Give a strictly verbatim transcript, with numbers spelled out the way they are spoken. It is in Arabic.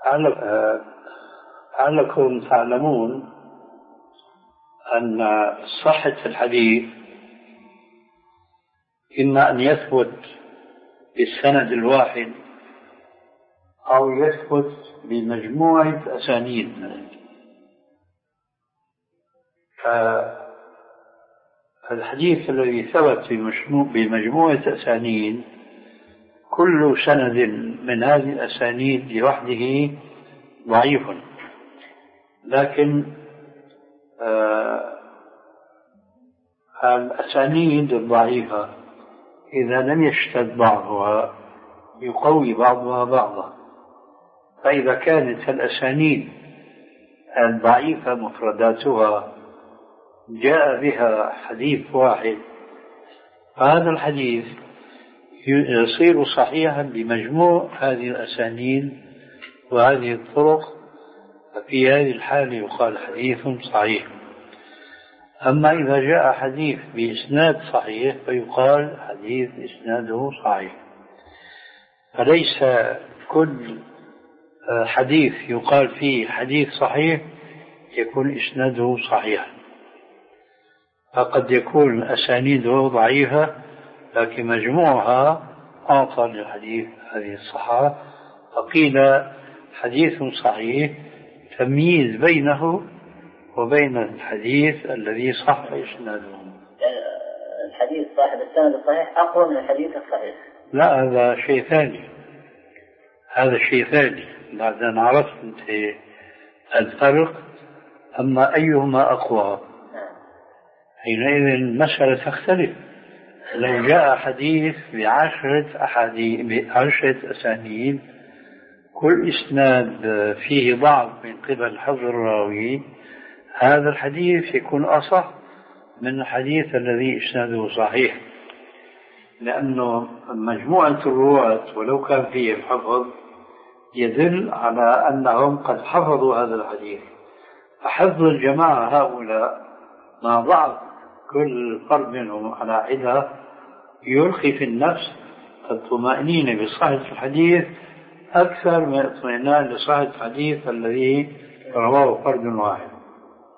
لعلكم تعلمون أن صحة الحديث إما أن يثبت بالسند الواحد أو يثبت بمجموعة أسانيد. فالحديث الذي ثبت بمجموعة أسانيد كل سند من هذه الأسانيد لوحده ضعيف، لكن آه الأسانيد الضعيفة إذا لم يشتد بعضها يقوي بعضها بعضا. فإذا كانت الأسانيد الضعيفة مفرداتها جاء بها حديث واحد، فهذا الحديث يصير صحيحا بمجموع هذه الأسانيد وهذه الطرق، ففي هذه الحالة يقال حديث صحيح. أما إذا جاء حديث بإسناد صحيح فيقال حديث إسناده صحيح. فليس كل حديث يقال فيه حديث صحيح يكون إسناده صحيح، فقد يكون أسانيده ضعيفة لكن مجموعها أعطى للحديث هذه الصحة، فقيل حديث صحيح تمييز بينه وبين الحديث الذي صح إسناده. الحديث صاحب السند الصحيح أقوى من الحديث الصحيح. لا، هذا شيء ثاني، هذا شيء ثاني بعد أن عرفت أنت الفرق. أما أيهما أقوى حينئذ المسألة تختلف. لو جاء حديث بعشرة أحاديث بعشرة أسانيد كل إسناد فيه ضعف من قبل حفظ الراوي، هذا الحديث يكون أصح من الحديث الذي إسناده صحيح، لأنه مجموعة الرواة ولو كان فيه الحفظ يدل على أنهم قد حفظوا هذا الحديث. فحفظ الجماعة هؤلاء مع ضعف كل فرد منهم على حدة يلقي في النفس الطمأنينة بصحة الحديث أكثر من اطمئنان لصحة الحديث الذي رواه فرد واحد.